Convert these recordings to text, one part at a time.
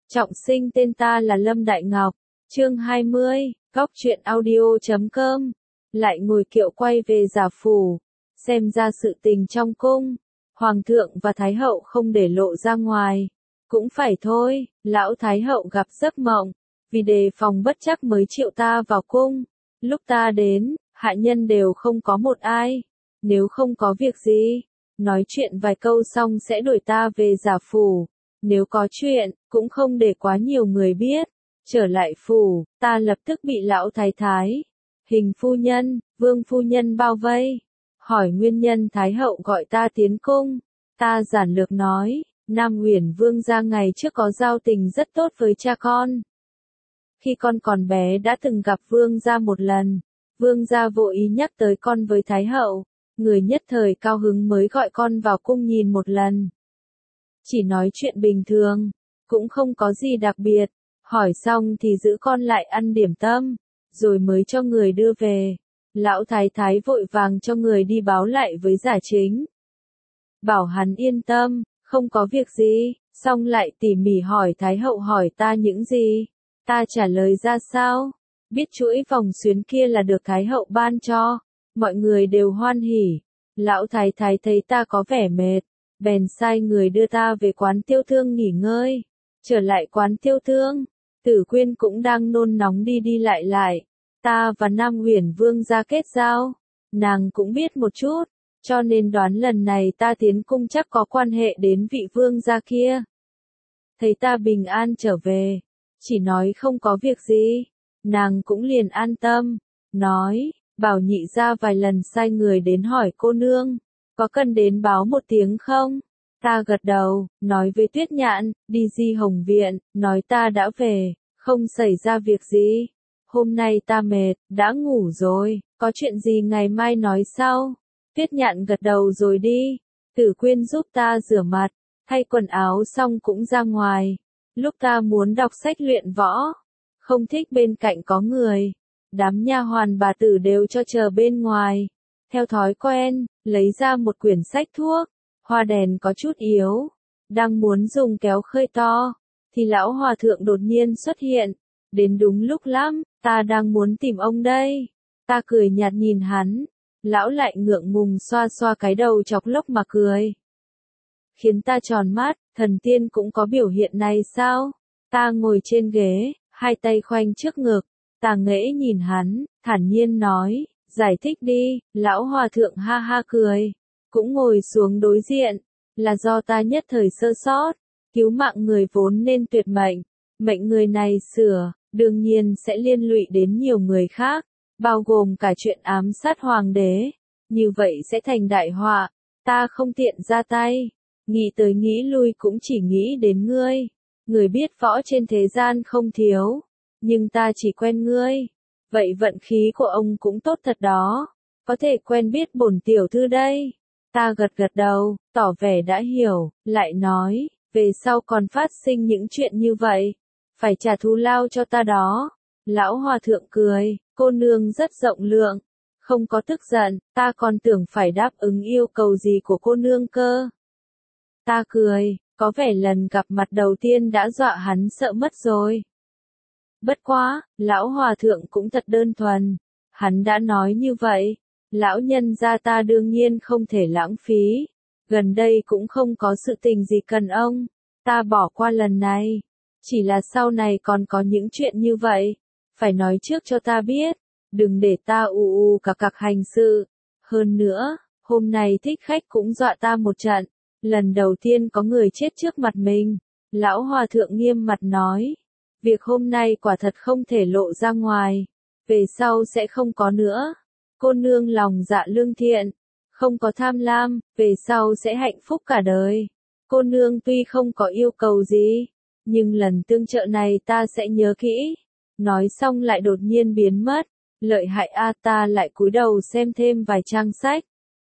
Trọng sinh, tên ta là Lâm Đại Ngọc. Chương 20, Góc truyện audio.com. Lại ngồi kiệu quay về Giả Phủ. Xem ra sự tình trong cung, Hoàng thượng và Thái hậu không để lộ ra ngoài. Cũng phải thôi, lão Thái hậu gặp giấc mộng, vì đề phòng bất trắc mới triệu ta vào cung. Lúc ta đến, hạ nhân đều không có một ai. Nếu không có việc gì, nói chuyện vài câu xong sẽ đuổi ta về Giả Phủ. Nếu có chuyện, cũng không để quá nhiều người biết. Trở lại phủ, ta lập tức bị lão thái thái, Hình phu nhân, Vương phu nhân bao vây. Hỏi nguyên nhân Thái hậu gọi ta tiến cung. Ta giản lược nói, Nam Uyển Vương gia ngày trước có giao tình rất tốt với cha con. Khi con còn bé đã từng gặp Vương gia một lần. Vương gia vô ý nhắc tới con với Thái hậu. Người nhất thời cao hứng mới gọi con vào cung nhìn một lần. Chỉ nói chuyện bình thường, cũng không có gì đặc biệt. Hỏi xong thì giữ con lại ăn điểm tâm, rồi mới cho người đưa về. Lão thái thái vội vàng cho người đi báo lại với Giả Chính. Bảo hắn yên tâm, không có việc gì, xong lại tỉ mỉ hỏi Thái hậu hỏi ta những gì. Ta trả lời ra sao? Biết chuỗi vòng xuyến kia là được Thái hậu ban cho. Mọi người đều hoan hỉ. Lão thái thái thấy ta có vẻ mệt, bèn sai người đưa ta về quán Tiêu Thương nghỉ ngơi. Trở lại quán Tiêu Thương, Tử Quyên cũng đang nôn nóng đi đi lại. Ta và Nam Uyển Vương gia kết giao, nàng cũng biết một chút, cho nên đoán lần này ta tiến cung chắc có quan hệ đến vị vương gia kia. Thấy ta bình an trở về, chỉ nói không có việc gì, nàng cũng liền an tâm, nói, bảo nhị gia vài lần sai người đến hỏi cô nương, có cần đến báo một tiếng không? Ta gật đầu, nói với Tuyết Nhạn, đi Di Hồng Viện, nói ta đã về, không xảy ra việc gì. Hôm nay ta mệt, đã ngủ rồi, có chuyện gì ngày mai nói sau. Tuyết Nhạn gật đầu rồi đi. Tử Quyên giúp ta rửa mặt, thay quần áo xong cũng ra ngoài. Lúc ta muốn đọc sách luyện võ, không thích bên cạnh có người. Đám nha hoàn bà tử đều cho chờ bên ngoài. Theo thói quen, lấy ra một quyển sách thuốc. Hoa đèn có chút yếu, đang muốn dùng kéo khơi to, thì lão hòa thượng đột nhiên xuất hiện. Đến đúng lúc lắm, ta đang muốn tìm ông đây. Ta cười nhạt nhìn hắn, lão lại ngượng ngùng xoa xoa cái đầu chọc lốc mà cười. Khiến ta tròn mắt, thần tiên cũng có biểu hiện này sao? Ta ngồi trên ghế, hai tay khoanh trước ngực, ta nghễ nhìn hắn, thản nhiên nói, giải thích đi. Lão hòa thượng ha ha cười, cũng ngồi xuống đối diện, là do ta nhất thời sơ sót, cứu mạng người vốn nên tuyệt mệnh, mệnh người này sửa, đương nhiên sẽ liên lụy đến nhiều người khác, bao gồm cả chuyện ám sát hoàng đế, như vậy sẽ thành đại họa, ta không tiện ra tay, nghĩ tới nghĩ lui cũng chỉ nghĩ đến ngươi, người biết võ trên thế gian không thiếu, nhưng ta chỉ quen ngươi, vậy vận khí của ông cũng tốt thật đó, có thể quen biết bổn tiểu thư đây. Ta gật đầu, tỏ vẻ đã hiểu, lại nói, về sau còn phát sinh những chuyện như vậy, phải trả thù lao cho ta đó. Lão hòa thượng cười, cô nương rất rộng lượng, không có tức giận, ta còn tưởng phải đáp ứng yêu cầu gì của cô nương cơ. Ta cười, có vẻ lần gặp mặt đầu tiên đã dọa hắn sợ mất rồi. Bất quá, lão hòa thượng cũng thật đơn thuần, hắn đã nói như vậy. Lão nhân gia ta đương nhiên không thể lãng phí. Gần đây cũng không có sự tình gì cần ông. Ta bỏ qua lần này. Chỉ là sau này còn có những chuyện như vậy. Phải nói trước cho ta biết. Đừng để ta cặc hành sự. Hơn nữa, hôm nay thích khách cũng dọa ta một trận. Lần đầu tiên có người chết trước mặt mình. Lão hòa thượng nghiêm mặt nói. Việc hôm nay quả thật không thể lộ ra ngoài. Về sau sẽ không có nữa. Cô nương lòng dạ lương thiện, không có tham lam, về sau sẽ hạnh phúc cả đời. Cô nương tuy không có yêu cầu gì, nhưng lần tương trợ này ta sẽ nhớ kỹ. Nói xong lại đột nhiên biến mất, lợi hại a. Ta lại cúi đầu xem thêm vài trang sách.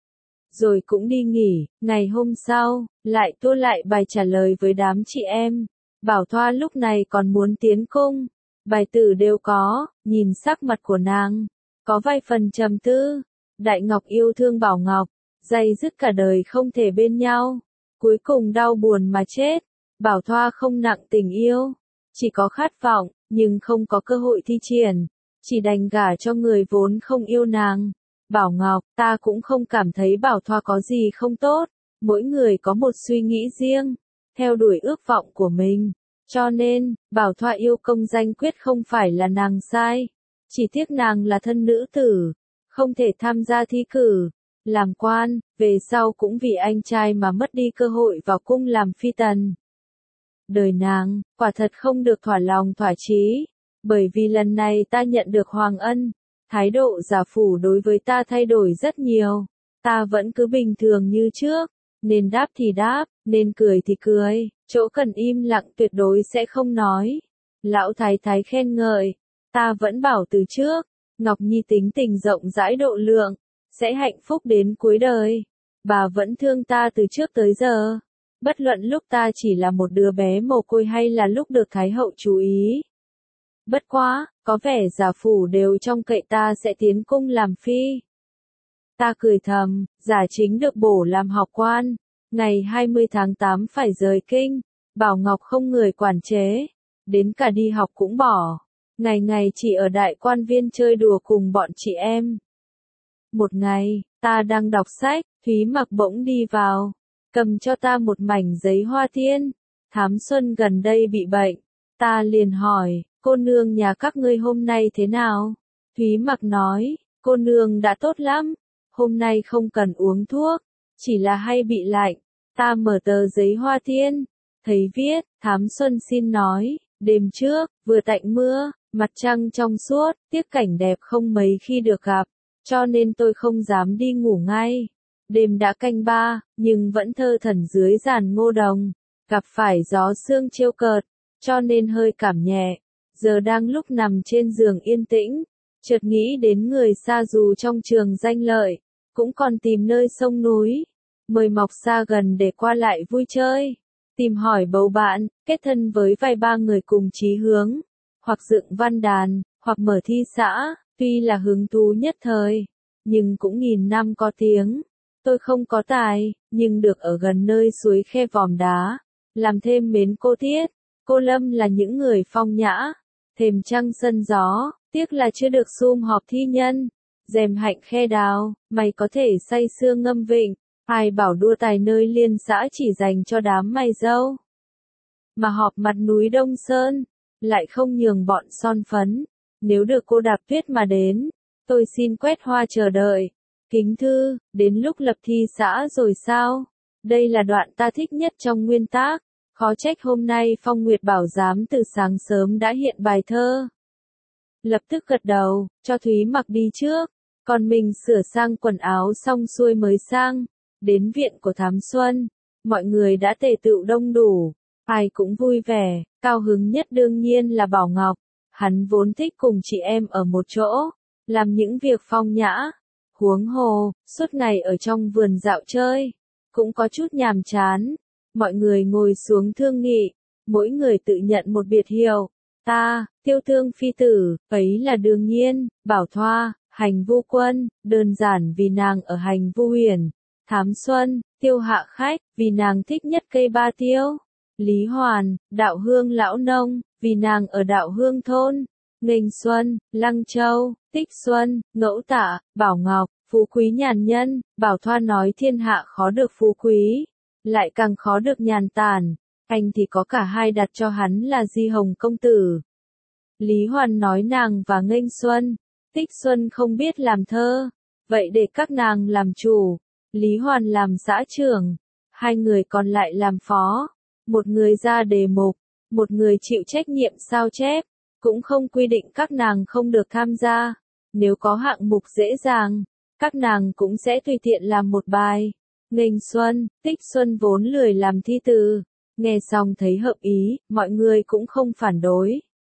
Rồi cũng đi nghỉ, ngày hôm sau, lại tua lại bài trả lời với đám chị em. Bảo Thoa lúc này còn muốn tiến cung, bài tử đều có, nhìn sắc mặt của nàng. Có vài phần trầm tư, Đại Ngọc yêu thương Bảo Ngọc, day dứt cả đời không thể bên nhau, cuối cùng đau buồn mà chết, Bảo Thoa không nặng tình yêu, chỉ có khát vọng, nhưng không có cơ hội thi triển, chỉ đành gả cho người vốn không yêu nàng. Bảo Ngọc, ta cũng không cảm thấy Bảo Thoa có gì không tốt, mỗi người có một suy nghĩ riêng, theo đuổi ước vọng của mình. Cho nên, Bảo Thoa yêu công danh quyết không phải là nàng sai, chỉ tiếc nàng là thân nữ tử, không thể tham gia thi cử, làm quan, về sau cũng vì anh trai mà mất đi cơ hội vào cung làm phi tần. Đời nàng, quả thật không được thỏa lòng thỏa chí, bởi vì lần này ta nhận được hoàng ân, thái độ giả phủ đối với ta thay đổi rất nhiều, ta vẫn cứ bình thường như trước, nên đáp thì đáp, nên cười thì cười, chỗ cần im lặng tuyệt đối sẽ không nói. Lão thái thái khen ngợi, ta vẫn bảo từ trước, Ngọc Nhi tính tình rộng rãi độ lượng, sẽ hạnh phúc đến cuối đời. Bà vẫn thương ta từ trước tới giờ, bất luận lúc ta chỉ là một đứa bé mồ côi hay là lúc được Thái hậu chú ý. Bất quá, có vẻ giả phủ đều trông cậy ta sẽ tiến cung làm phi. Ta cười thầm, giả chính được bổ làm học quan, ngày 20 tháng 8 phải rời kinh, Bảo Ngọc không người quản chế, đến cả đi học cũng bỏ, ngày ngày chỉ ở đại quan viên chơi đùa cùng bọn chị em. Một ngày, ta đang đọc sách, Thúy Mặc bỗng đi vào, cầm cho ta một mảnh giấy hoa thiên, Thám Xuân gần đây bị bệnh, ta liền hỏi, cô nương nhà các ngươi hôm nay thế nào? Thúy Mặc nói, cô nương đã tốt lắm, hôm nay không cần uống thuốc, chỉ là hay bị lạnh. Ta mở tờ giấy hoa thiên, thấy viết, Thám Xuân xin nói, đêm trước, vừa tạnh mưa, mặt trăng trong suốt, tiếc cảnh đẹp không mấy khi được gặp, cho nên tôi không dám đi ngủ ngay. Đêm đã canh 3, nhưng vẫn thơ thẩn dưới giàn ngô đồng, gặp phải gió sương trêu cợt, cho nên hơi cảm nhẹ. Giờ đang lúc nằm trên giường yên tĩnh, chợt nghĩ đến người xa dù trong trường danh lợi, cũng còn tìm nơi sông núi, mời mọc xa gần để qua lại vui chơi, tìm hỏi bầu bạn, kết thân với vài ba người cùng chí hướng, hoặc dựng văn đàn, hoặc mở thi xã, tuy là hứng thú nhất thời, nhưng cũng nghìn năm có tiếng. Tôi không có tài, nhưng được ở gần nơi suối khe vòm đá, làm thêm mến cô Tiết, cô Lâm là những người phong nhã, thềm trăng sân gió, tiếc là chưa được sum họp thi nhân, rèm hạnh khe đào, mày có thể say sưa ngâm vịnh, ai bảo đua tài nơi liên xã chỉ dành cho đám mày dâu. Mà họp mặt núi Đông Sơn, lại không nhường bọn son phấn, nếu được cô Đạp Tuyết mà đến, tôi xin quét hoa chờ đợi. Kính thư, đến lúc lập thi xã rồi sao? Đây là đoạn ta thích nhất trong nguyên tác, khó trách hôm nay Phong Nguyệt Bảo Giám từ sáng sớm đã hiện bài thơ. Lập tức gật đầu, cho Thúy Mặc đi trước, còn mình sửa sang quần áo xong xuôi mới sang, đến viện của Thám Xuân, mọi người đã tề tựu đông đủ, ai cũng vui vẻ, cao hứng nhất đương nhiên là Bảo Ngọc, hắn vốn thích cùng chị em ở một chỗ, làm những việc phong nhã. Huống hồ, suốt ngày ở trong vườn dạo chơi, cũng có chút nhàm chán. Mọi người ngồi xuống thương nghị, mỗi người tự nhận một biệt hiệu. Ta, Tiêu Thương phi tử, ấy là đương nhiên, Bảo Thoa, Hành Vu Quân, đơn giản vì nàng ở Hành Vu Huyền. Thám Xuân, Tiêu Hạ Khách, vì nàng thích nhất cây ba tiêu. Lý Hoàn, Đạo Hương Lão Nông, vì nàng ở Đạo Hương Thôn. Nghênh Xuân, Lăng Châu, Tích Xuân, Ngẫu Tạ, Bảo Ngọc, phú quý nhàn nhân. Bảo Thoa nói thiên hạ khó được phú quý, lại càng khó được nhàn tản, anh thì có cả hai đặt cho hắn là Di Hồng công tử. Lý Hoàn nói nàng và Nghênh Xuân, Tích Xuân không biết làm thơ, vậy để các nàng làm chủ, Lý Hoàn làm xã trưởng, hai người còn lại làm phó, một người ra đề mục, một người chịu trách nhiệm sao chép. Cũng không quy định các nàng không được tham gia, nếu có hạng mục dễ dàng, các nàng cũng sẽ tùy tiện làm một bài. Nghênh Xuân, Tích Xuân vốn lười làm thi từ, nghe xong thấy hợp ý, mọi người cũng không phản đối.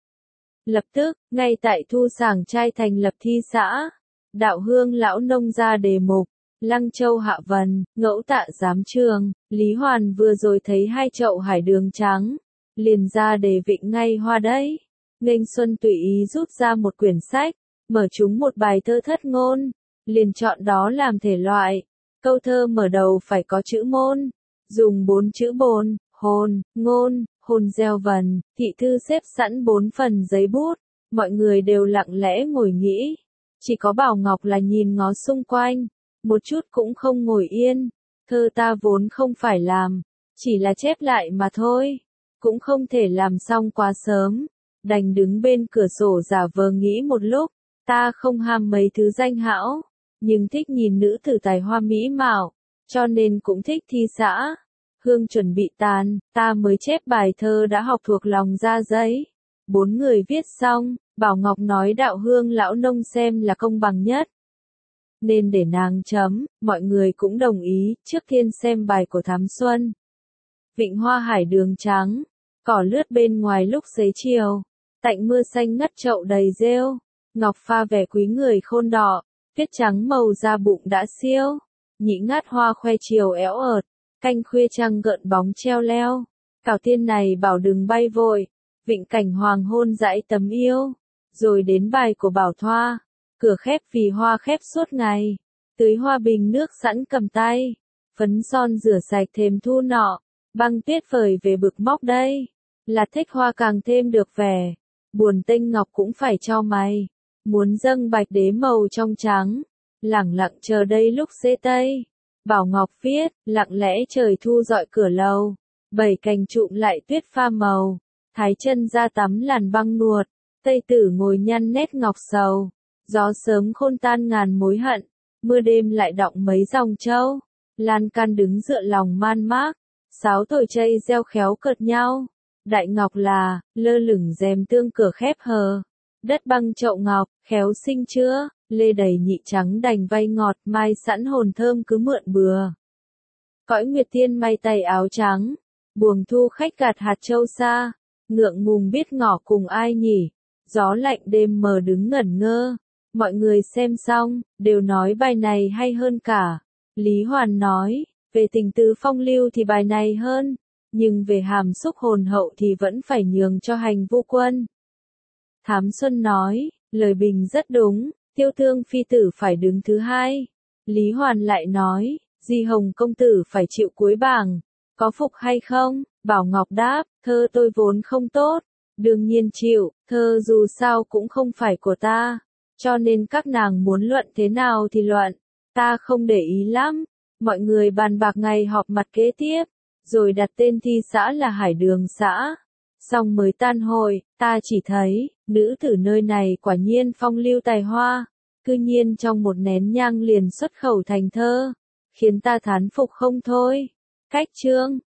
Lập tức, ngay tại Thu Sảng Trai thành lập thi xã, Đạo Hương Lão Nông ra đề mục, Lăng Châu hạ vần, Ngẫu Tạ giám trường, Lý Hoàn vừa rồi thấy hai chậu hải đường trắng, liền ra đề vịnh ngay hoa đấy. Nghênh Xuân tùy ý rút ra một quyển sách, mở chúng một bài thơ thất ngôn, liền chọn đó làm thể loại. Câu thơ mở đầu phải có chữ môn, dùng 4 chữ bồn, hồn, ngôn, Hôn gieo vần, thị thư xếp sẵn 4 phần giấy bút, mọi người đều lặng lẽ ngồi nghĩ. Chỉ có Bảo Ngọc là nhìn ngó xung quanh, một chút cũng không ngồi yên. Thơ ta vốn không phải làm, chỉ là chép lại mà thôi, cũng không thể làm xong quá sớm. Đành đứng bên cửa sổ giả vờ nghĩ một lúc, ta không ham mấy thứ danh hão, nhưng thích nhìn nữ tử tài hoa mỹ mạo, cho nên cũng thích thi xã. Hương chuẩn bị tàn, ta mới chép bài thơ đã học thuộc lòng ra giấy. 4 người viết xong, Bảo Ngọc nói đạo Hương lão nông xem là công bằng nhất, nên để nàng chấm, mọi người cũng đồng ý. Trước tiên xem bài của Thám Xuân. Vịnh hoa hải đường trắng, cỏ lướt bên ngoài lúc xế chiều, tạnh mưa xanh ngất chậu đầy rêu, ngọc pha vẻ quý người khôn đỏ, tuyết trắng màu da bụng đã xiêu, nhĩ ngát hoa khoe chiều éo ợt, canh khuya trăng gợn bóng treo leo. Cảo tiên này bảo đừng bay vội, vịnh cảnh hoàng hôn dãi tấm yêu. Rồi đến bài của Bảo Thoa, cửa khép vì hoa khép suốt ngày, tưới hoa bình nước sẵn cầm tay, phấn son rửa sạch thềm thu nọ, băng tuyết vời về bực móc đây, là thích hoa càng thêm được vẻ, buồn tinh ngọc cũng phải cho mày, muốn dâng bạch đế màu trong trắng, lẳng lặng chờ đây lúc xế tây. Bảo Ngọc viết, lặng lẽ trời thu dọi cửa lầu, 7 cành trụm lại tuyết pha màu, thái chân ra tắm làn băng nuột, tây tử ngồi nhăn nét ngọc sầu, gió sớm khôn tan ngàn mối hận, mưa đêm lại đọng mấy dòng châu, lan can đứng dựa lòng man mác, sáo thổi chây reo khéo cợt nhau, đại ngọc là, lơ lửng rèm tương cửa khép hờ, đất băng chậu ngọc, khéo sinh chưa, lê đầy nhị trắng đành vay ngọt, mai sẵn hồn thơm cứ mượn bừa. Cõi nguyệt tiên may tay áo trắng, buồng thu khách gạt hạt châu xa, ngượng ngùng biết ngỏ cùng ai nhỉ, gió lạnh đêm mờ đứng ngẩn ngơ. Mọi người xem xong, đều nói bài này hay hơn cả. Lý Hoàn nói, về tình tứ phong lưu thì bài này hơn, nhưng về hàm xúc hồn hậu thì vẫn phải nhường cho Hành Vũ Quân. Thám Xuân nói, lời bình rất đúng, Tiêu Thương phi tử phải đứng thứ hai. Lý Hoàn lại nói, Di Hồng công tử phải chịu cuối bảng, có phục hay không? Bảo Ngọc đáp, thơ tôi vốn không tốt, đương nhiên chịu, thơ dù sao cũng không phải của ta, cho nên các nàng muốn luận thế nào thì luận, ta không để ý lắm. Mọi người bàn bạc ngày họp mặt kế tiếp, rồi đặt tên thi xã là Hải Đường xã. Xong mới tan hội, ta chỉ thấy, nữ tử nơi này quả nhiên phong lưu tài hoa, cư nhiên trong một nén nhang liền xuất khẩu thành thơ, khiến ta thán phục không thôi. Cách chương